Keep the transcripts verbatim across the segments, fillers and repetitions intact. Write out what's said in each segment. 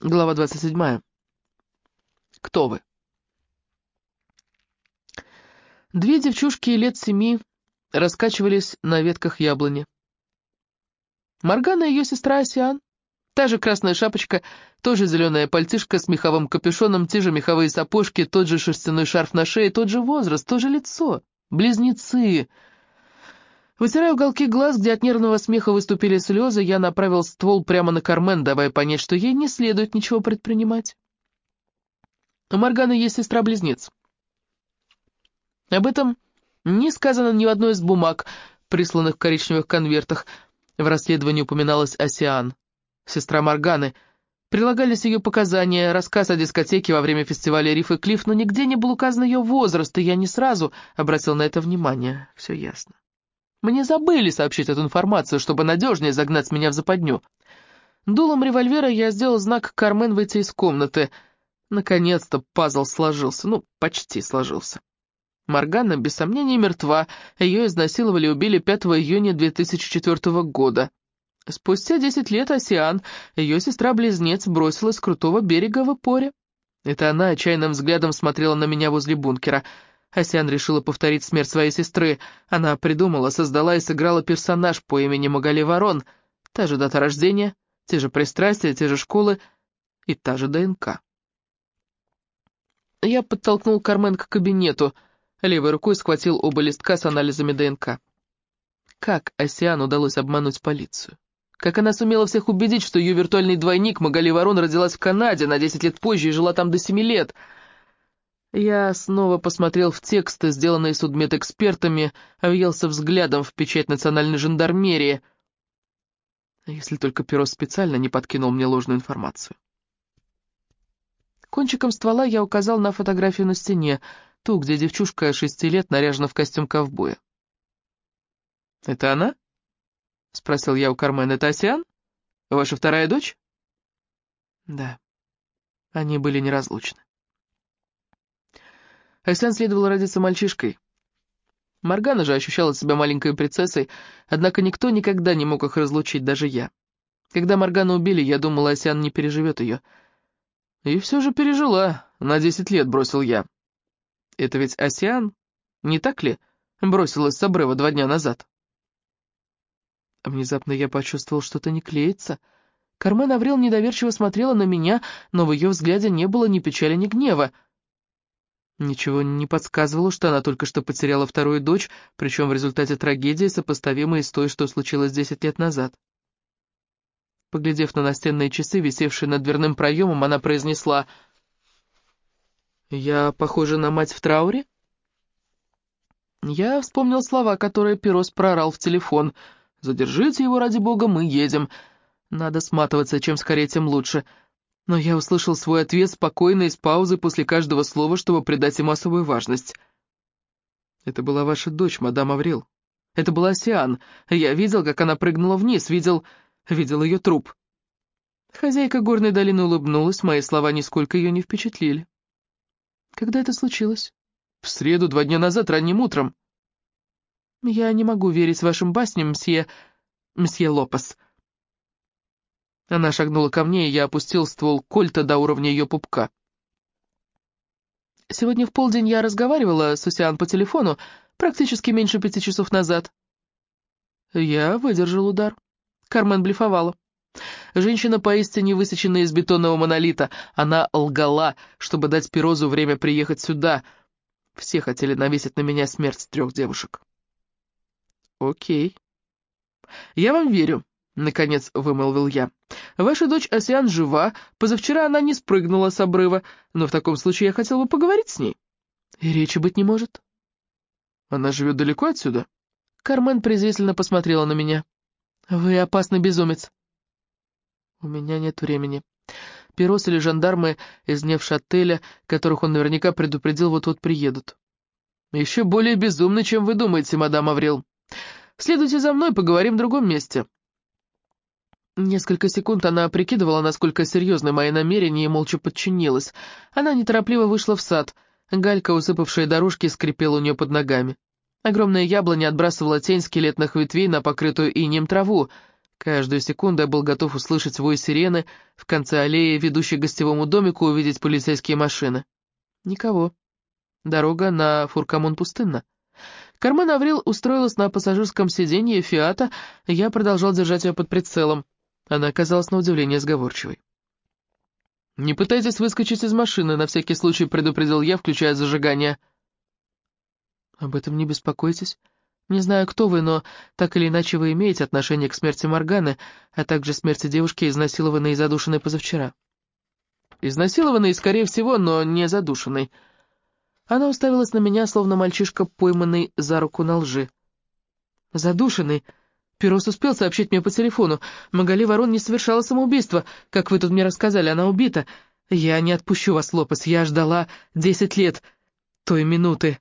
Глава двадцать седьмая. Кто вы? Две девчушки лет семи раскачивались на ветках яблони. Моргана и ее сестра Асиан. Та же красная шапочка, тоже зеленая пальтишка с меховым капюшоном, те же меховые сапожки, тот же шерстяной шарф на шее, тот же возраст, то же лицо. Близнецы. Вытирая уголки глаз, где от нервного смеха выступили слезы, я направил ствол прямо на Кармен, давая понять, что ей не следует ничего предпринимать. У Морганы есть сестра-близнец. Об этом не сказано ни в одной из бумаг, присланных в коричневых конвертах. В расследовании упоминалась Асиан, сестра Морганы. Прилагались ее показания, рассказ о дискотеке во время фестиваля «Риф и Клифф», но нигде не был указан ее возраст, и я не сразу обратил на это внимание. Все ясно. Мне забыли сообщить эту информацию, чтобы надежнее загнать меня в западню. Дулом револьвера я сделал знак Кармен выйти из комнаты. Наконец-то пазл сложился, ну, почти сложился. Моргана, без сомнения, мертва. Ее изнасиловали и убили пятого июня две тысячи четвёртого года. Спустя десять лет Асиан, ее сестра-близнец, бросилась с крутого берега в Ипоре. Это она отчаянным взглядом смотрела на меня возле бункера. Асиан решила повторить смерть своей сестры. Она придумала, создала и сыграла персонаж по имени Магали Ворон. Та же дата рождения, те же пристрастия, те же школы и та же ДНК. Я подтолкнул Кармен к кабинету. Левой рукой схватил оба листка с анализами ДНК. Как Асиан удалось обмануть полицию? Как она сумела всех убедить, что ее виртуальный двойник Магали Ворон родилась в Канаде на десять лет позже и жила там до семи лет? Я снова посмотрел в тексты, сделанные судмедэкспертами, въелся взглядом в печать национальной жандармерии. Если только Перо специально не подкинул мне ложную информацию. Кончиком ствола я указал на фотографию на стене, ту, где девчушка шести лет наряжена в костюм ковбоя. «Это она?» — спросил я у Кармен. «Это Асиан? Ваша вторая дочь?» Да, они были неразлучны. Асиан следовало родиться мальчишкой. Моргана же ощущала себя маленькой принцессой, однако никто никогда не мог их разлучить, даже я. Когда Моргану убили, я думала, Асиан не переживет ее. И все же пережила, на десять лет бросил я. Это ведь Асиан, не так ли, бросилась с обрыва два дня назад? Внезапно я почувствовал, что-то не клеится. Кармен Аврил недоверчиво смотрела на меня, но в ее взгляде не было ни печали, ни гнева. Ничего не подсказывало, что она только что потеряла вторую дочь, причем в результате трагедии, сопоставимой с той, что случилось десять лет назад. Поглядев на настенные часы, висевшие над дверным проемом, она произнесла: «Я похожа на мать в трауре?» Я вспомнил слова, которые Перос прорал в телефон. «Задержите его, ради бога, мы едем. Надо сматываться, чем скорее, тем лучше». Но я услышал свой ответ спокойно и с паузой после каждого слова, чтобы придать ему особую важность. «Это была ваша дочь, мадам Аврил. Это была Асиан. Я видел, как она прыгнула вниз, видел... видел ее труп». Хозяйка горной долины улыбнулась, мои слова нисколько ее не впечатлили. «Когда это случилось?» «В среду, два дня назад, ранним утром». «Я не могу верить вашим басням, мсье... мсье Лопес». Она шагнула ко мне, и я опустил ствол кольта до уровня ее пупка. «Сегодня в полдень я разговаривала с Асиан по телефону, практически меньше пяти часов назад». Я выдержал удар. Кармен блефовала. Женщина поистине высечена из бетонного монолита. Она лгала, чтобы дать Перозу время приехать сюда. Все хотели навесить на меня смерть трех девушек. «Окей. Я вам верю», — наконец вымолвил я. «Ваша дочь Асиан жива, позавчера она не спрыгнула с обрыва, но в таком случае я хотел бы поговорить с ней». «И речи быть не может». «Она живет далеко отсюда?» Кармен презрительно посмотрела на меня. «Вы опасный безумец». «У меня нет времени. Перос или жандармы из Невшателя, которых он наверняка предупредил, вот-вот приедут». «Еще более безумный, чем вы думаете, мадам Аврил. Следуйте за мной, поговорим в другом месте». Несколько секунд она прикидывала, насколько серьезны мои намерения, и молча подчинилась. Она неторопливо вышла в сад. Галька, усыпавшая дорожки, скрипела у нее под ногами. Огромная яблоня отбрасывала тень скелетных ветвей на покрытую инеем траву. Каждую секунду я был готов услышать вой сирены, в конце аллеи, ведущей к гостевому домику, увидеть полицейские машины. Никого. Дорога на Фуркамон пустынна. Кармен Аврил устроилась на пассажирском сиденье «Фиата», я продолжал держать ее под прицелом. Она оказалась на удивление сговорчивой. «Не пытайтесь выскочить из машины», — на всякий случай предупредил я, включая зажигание. «Об этом не беспокойтесь. Не знаю, кто вы, но так или иначе вы имеете отношение к смерти Морганы, а также смерти девушки, изнасилованной и задушенной позавчера». «Изнасилованной, скорее всего, но не задушенной». Она уставилась на меня, словно мальчишка, пойманный за руку на лжи. «Задушенный? Пирос успел сообщить мне по телефону. Магали Ворон не совершала самоубийство, как вы тут мне рассказали, она убита. Я не отпущу вас, Лопес, я ждала десять лет той минуты».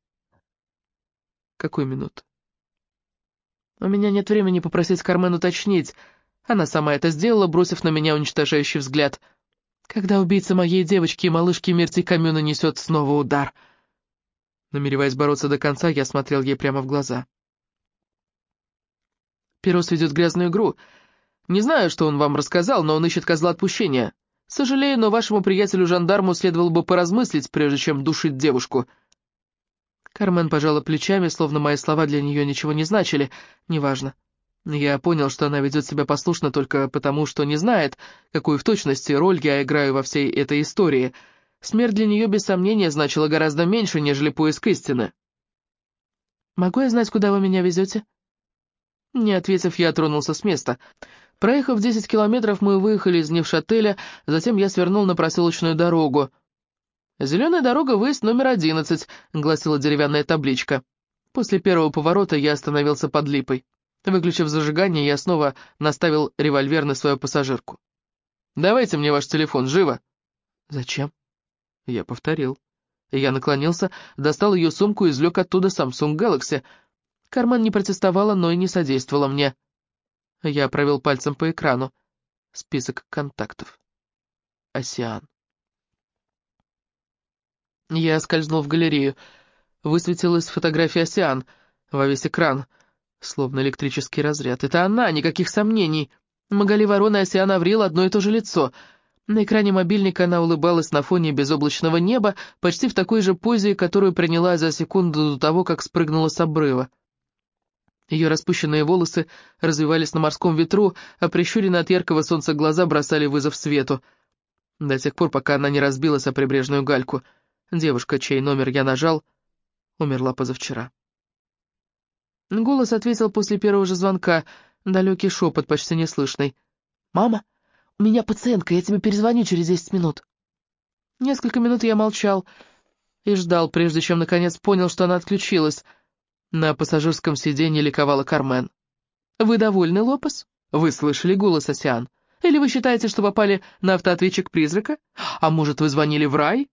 «Какой минуты?» «У меня нет времени попросить Кармен уточнить. Она сама это сделала, бросив на меня уничтожающий взгляд. Когда убийца моей девочки и малышки Мирти Камю нанесет снова удар». Намереваясь бороться до конца, я смотрел ей прямо в глаза. «Пирос ведет грязную игру. Не знаю, что он вам рассказал, но он ищет козла отпущения. Сожалею, но вашему приятелю-жандарму следовало бы поразмыслить, прежде чем душить девушку». Кармен пожала плечами, словно мои слова для нее ничего не значили. Неважно. Я понял, что она ведет себя послушно только потому, что не знает, какую в точности роль я играю во всей этой истории. Смерть для нее, без сомнения, значила гораздо меньше, нежели поиск истины. «Могу я знать, куда вы меня везете?» Не ответив, я тронулся с места. Проехав десять километров, мы выехали из Невшателя, затем я свернул на проселочную дорогу. «Зеленая дорога, выезд номер одиннадцать», — гласила деревянная табличка. После первого поворота я остановился под липой. Выключив зажигание, я снова наставил револьвер на свою пассажирку. «Давайте мне ваш телефон, живо!» «Зачем?» Я повторил. Я наклонился, достал ее сумку и извлек оттуда Samsung Galaxy. Кармен не протестовала, но и не содействовала мне. Я провел пальцем по экрану. Список контактов. Осиан. Я скользнул в галерею. Высветилась фотография Осиан во весь экран, словно электрический разряд. Это она, никаких сомнений. Магали Ворон и Осиан Аврил — одно и то же лицо. На экране мобильника она улыбалась на фоне безоблачного неба, почти в такой же позе, которую приняла за секунду до того, как спрыгнула с обрыва. Ее распущенные волосы развивались на морском ветру, а прищуренные от яркого солнца глаза бросали вызов свету. До тех пор, пока она не разбилась о прибрежную гальку. Девушка, чей номер я нажал, умерла позавчера. Голос ответил после первого же звонка, далекий шепот, почти неслышный. «Мама, у меня пациентка, я тебе перезвоню через десять минут». Несколько минут я молчал и ждал, прежде чем наконец понял, что она отключилась. На пассажирском сиденье ликовала Кармен. «Вы довольны, Лопес? Вы слышали голос Осиан? Или вы считаете, что попали на автоответчик призрака? А может, вы звонили в рай?»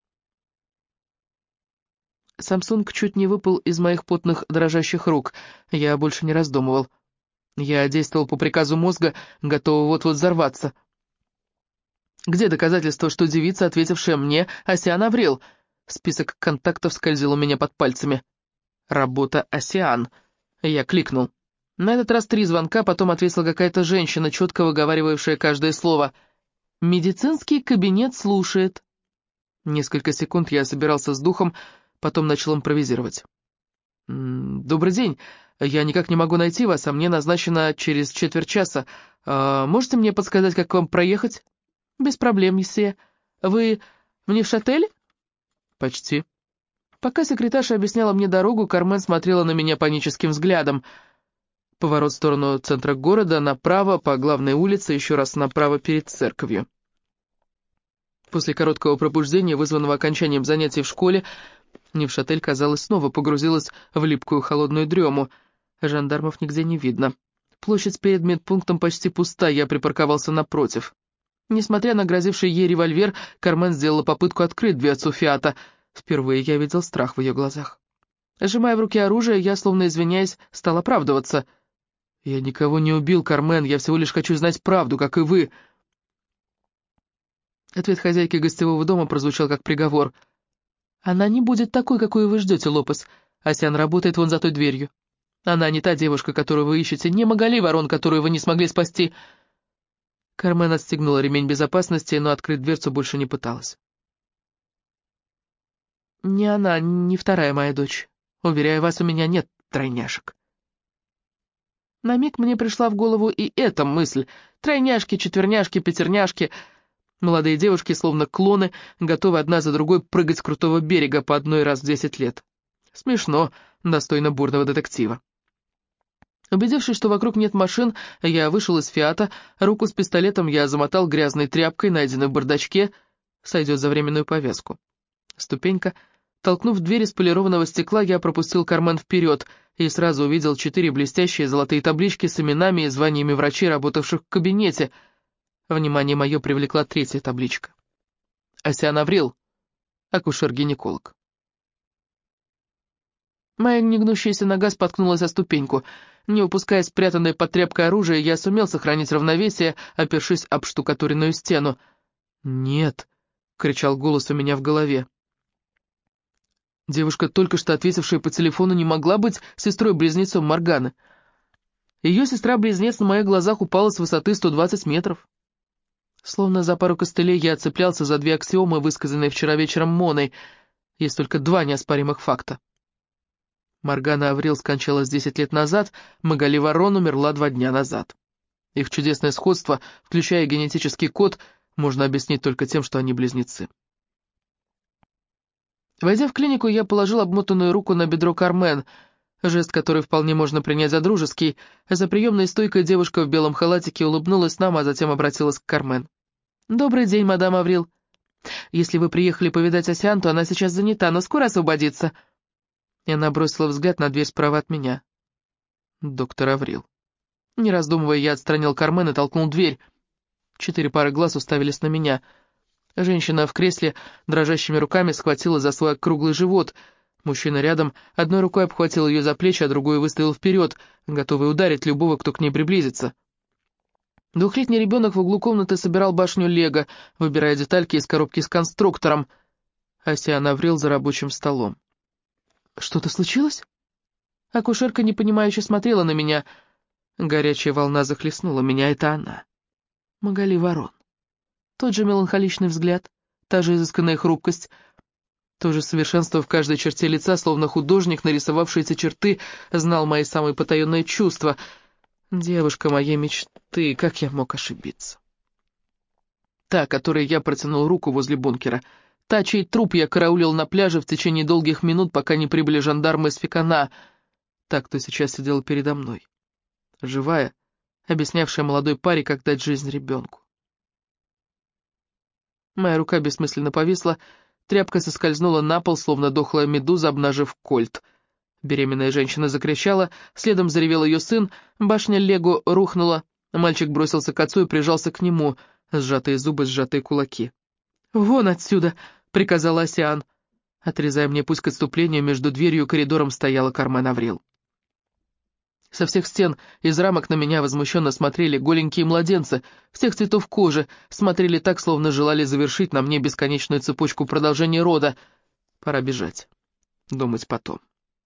Самсунг чуть не выпал из моих потных дрожащих рук. Я больше не раздумывал. Я действовал по приказу мозга, готовый вот-вот взорваться. «Где доказательства, что девица, ответившая мне, Осиан Аврил?» Список контактов скользил у меня под пальцами. «Работа Осиан». Я кликнул. На этот раз три звонка, потом ответила какая-то женщина, четко выговаривавшая каждое слово. «Медицинский кабинет слушает». Несколько секунд я собирался с духом, потом начал импровизировать. «Добрый день. Я никак не могу найти вас, а мне назначено через четверть часа. А можете мне подсказать, как к вам проехать?» «Без проблем, месье. Вы в Невшателе?» «Почти». Пока секретарша объясняла мне дорогу, Кармен смотрела на меня паническим взглядом. Поворот в сторону центра города, направо, по главной улице, еще раз направо перед церковью. После короткого пробуждения, вызванного окончанием занятий в школе, Невшатель, казалось, снова погрузилась в липкую холодную дрему. Жандармов нигде не видно. Площадь перед медпунктом почти пуста, я припарковался напротив. Несмотря на грозивший ей револьвер, Кармен сделала попытку открыть дверцу Фиата. Впервые я видел страх в ее глазах. Сжимая в руке оружие, я, словно извиняясь, стал оправдываться. «Я никого не убил, Кармен, я всего лишь хочу знать правду, как и вы». Ответ хозяйки гостевого дома прозвучал как приговор. «Она не будет такой, какой вы ждете, Лопес. Осиан работает вон за той дверью». Она не та девушка, которую вы ищете, не Магали Ворон, которую вы не смогли спасти». Кармен отстегнула ремень безопасности, но открыть дверцу больше не пыталась. «Не она, не вторая моя дочь. Уверяю вас, у меня нет тройняшек». На миг мне пришла в голову и эта мысль. Тройняшки, четверняшки, пятерняшки. Молодые девушки, словно клоны, готовы одна за другой прыгать с крутого берега по одной раз в десять лет. Смешно, достойно бурного детектива. Убедившись, что вокруг нет машин, я вышел из «Фиата», руку с пистолетом я замотал грязной тряпкой, найденной в бардачке, сойдет за временную повязку. Ступенька. Толкнув дверь из полированного стекла, я пропустил Кармен вперед и сразу увидел четыре блестящие золотые таблички с именами и званиями врачей, работавших в кабинете. Внимание мое привлекла третья табличка. Асиан Аврил, акушер-гинеколог. Моя негнущаяся нога споткнулась о ступеньку. Не упуская спрятанное под тряпкой оружие, я сумел сохранить равновесие, опершись об штукатуренную стену. «Нет!» — кричал голос у меня в голове. Девушка, только что ответившая по телефону, не могла быть сестрой-близнецом Морганы. Ее сестра-близнец на моих глазах упала с высоты сто двадцать метров. Словно за пару костылей я цеплялся за две аксиомы, высказанные вчера вечером Моной. Есть только два неоспоримых факта. Моргана Аврил скончалась десять лет назад, Магали Ворон умерла два дня назад. Их чудесное сходство, включая генетический код, можно объяснить только тем, что они близнецы. Войдя в клинику, я положил обмотанную руку на бедро Кармен, жест, который вполне можно принять за дружеский. За приемной стойкой девушка в белом халатике улыбнулась нам, а затем обратилась к Кармен. «Добрый день, мадам Аврил. Если вы приехали повидать Асиан, то она сейчас занята, но скоро освободится». И она бросила взгляд на дверь справа от меня. Доктор Аврил. Не раздумывая, я отстранил Кармен и толкнул дверь. Четыре пары глаз уставились на меня. Женщина в кресле дрожащими руками схватила за свой круглый живот. Мужчина рядом одной рукой обхватил ее за плечи, а другой выставил вперед, готовый ударить любого, кто к ней приблизится. Двухлетний ребенок в углу комнаты собирал башню Лего, выбирая детальки из коробки с конструктором. Асиан Аврил за рабочим столом. «Что-то случилось?» Акушерка непонимающе смотрела на меня. Горячая волна захлестнула меня, это она. Магали Ворон. Тот же меланхоличный взгляд, та же изысканная хрупкость, то же совершенство в каждой черте лица, словно художник, нарисовавший эти черты, знал мои самые потаенные чувства. Девушка моей мечты, как я мог ошибиться? Та, которой я протянул руку возле бункера, та, чей труп я караулил на пляже в течение долгих минут, пока не прибыли жандармы из Фекана, та, кто сейчас сидела передо мной. Живая, объяснявшая молодой паре, как дать жизнь ребенку. Моя рука бессмысленно повисла, тряпка соскользнула на пол, словно дохлая медуза, обнажив кольт. Беременная женщина закричала, следом заревел ее сын, башня Лего рухнула, мальчик бросился к отцу и прижался к нему, сжатые зубы, сжатые кулаки. «Вон отсюда!» — приказала Асиан. Отрезая мне путь к отступлению, между дверью и коридором стояла Кармен Аврил. Со всех стен из рамок на меня возмущенно смотрели голенькие младенцы, всех цветов кожи, смотрели так, словно желали завершить на мне бесконечную цепочку продолжения рода. Пора бежать. Думать потом.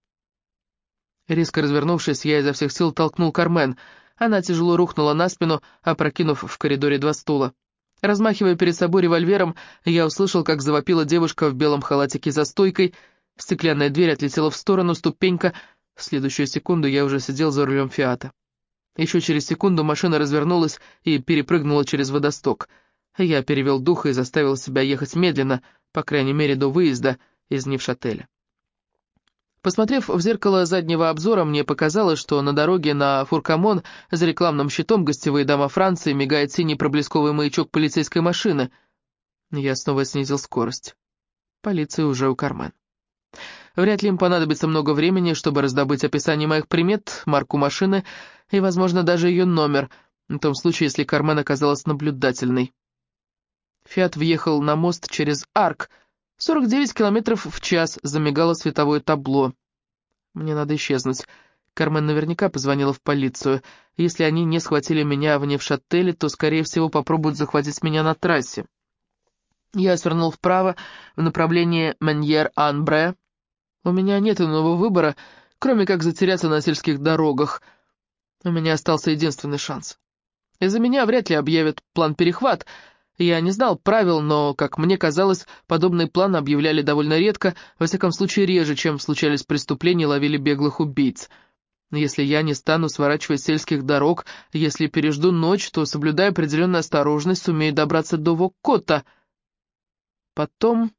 Резко развернувшись, я изо всех сил толкнул Кармен. Она тяжело рухнула на спину, опрокинув в коридоре два стула. Размахивая перед собой револьвером, я услышал, как завопила девушка в белом халатике за стойкой. Стеклянная дверь отлетела в сторону, ступенька. В следующую секунду я уже сидел за рулем «Фиата». Еще через секунду машина развернулась и перепрыгнула через водосток. Я перевел дух и заставил себя ехать медленно, по крайней мере до выезда из Невшателя. Посмотрев в зеркало заднего обзора, мне показалось, что на дороге на Фуркамон за рекламным щитом «Гостевые дома Франции» мигает синий проблесковый маячок полицейской машины. Я снова снизил скорость. Полиция уже у Кармен. Вряд ли им понадобится много времени, чтобы раздобыть описание моих примет, марку машины и, возможно, даже ее номер, в том случае, если Кармен оказалась наблюдательной. «Фиат» въехал на мост через Арк. сорок девять километров в час, замигало световое табло. Мне надо исчезнуть. Кармен наверняка позвонила в полицию. Если они не схватили меня в Невшателе, то, скорее всего, попробуют захватить меня на трассе. Я свернул вправо в направлении Меньер-Ан-Бре. У меня нет иного выбора, кроме как затеряться на сельских дорогах. У меня остался единственный шанс. Из-за меня вряд ли объявят план-перехват. Я не знал правил, но, как мне казалось, подобные планы объявляли довольно редко, во всяком случае реже, чем случались преступления и ловили беглых убийц. Если я не стану сворачивать с сельских дорог, если пережду ночь, то, соблюдая определенную осторожность, сумею добраться до Воккота. Потом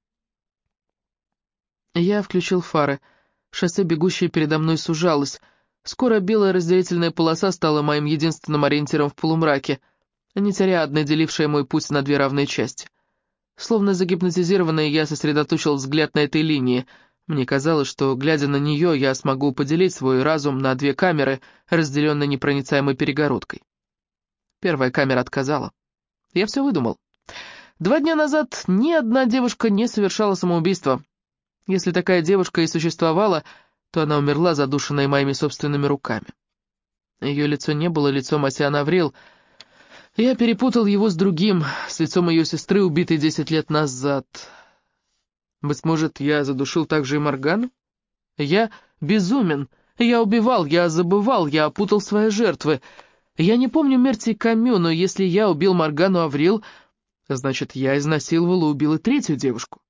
я включил фары. Шоссе, бегущее передо мной, сужалось. Скоро белая разделительная полоса стала моим единственным ориентиром в полумраке, не терриадно делившая мой путь на две равные части. Словно загипнотизированный, я сосредоточил взгляд на этой линии. Мне казалось, что, глядя на нее, я смогу поделить свой разум на две камеры, разделенные непроницаемой перегородкой. Первая камера отказала. Я все выдумал. Два дня назад ни одна девушка не совершала самоубийство. Если такая девушка и существовала, то она умерла, задушенная моими собственными руками. Ее лицо не было лицом Асиан Аврил. Я перепутал его с другим, с лицом ее сестры, убитой десять лет назад. Быть может, я задушил также и Моргану? Я безумен, я убивал, я забывал, я опутал свои жертвы. Я не помню Мерти Камю, но если я убил Моргану Аврил, значит, я изнасиловал и убил и третью девушку.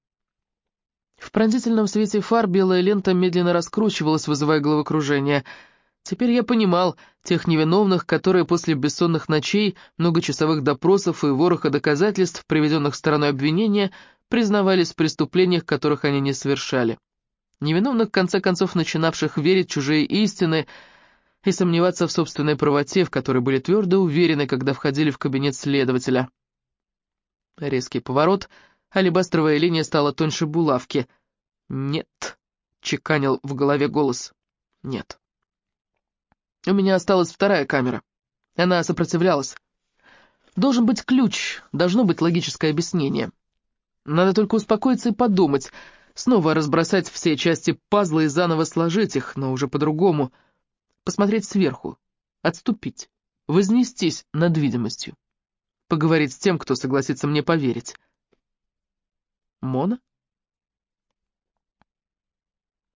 В пронзительном свете фар белая лента медленно раскручивалась, вызывая головокружение. Теперь я понимал тех невиновных, которые после бессонных ночей, многочасовых допросов и вороха доказательств, приведенных стороной обвинения, признавались в преступлениях, которых они не совершали. Невиновных, в конце концов, начинавших верить в чужие истины и сомневаться в собственной правоте, в которой были твердо уверены, когда входили в кабинет следователя. Резкий поворот, алебастровая линия стала тоньше булавки. «Нет», — чеканил в голове голос, — «нет». У меня осталась вторая камера. Она сопротивлялась. Должен быть ключ, должно быть логическое объяснение. Надо только успокоиться и подумать, снова разбросать все части пазла и заново сложить их, но уже по-другому. Посмотреть сверху, отступить, вознестись над видимостью. Поговорить с тем, кто согласится мне поверить. Мона?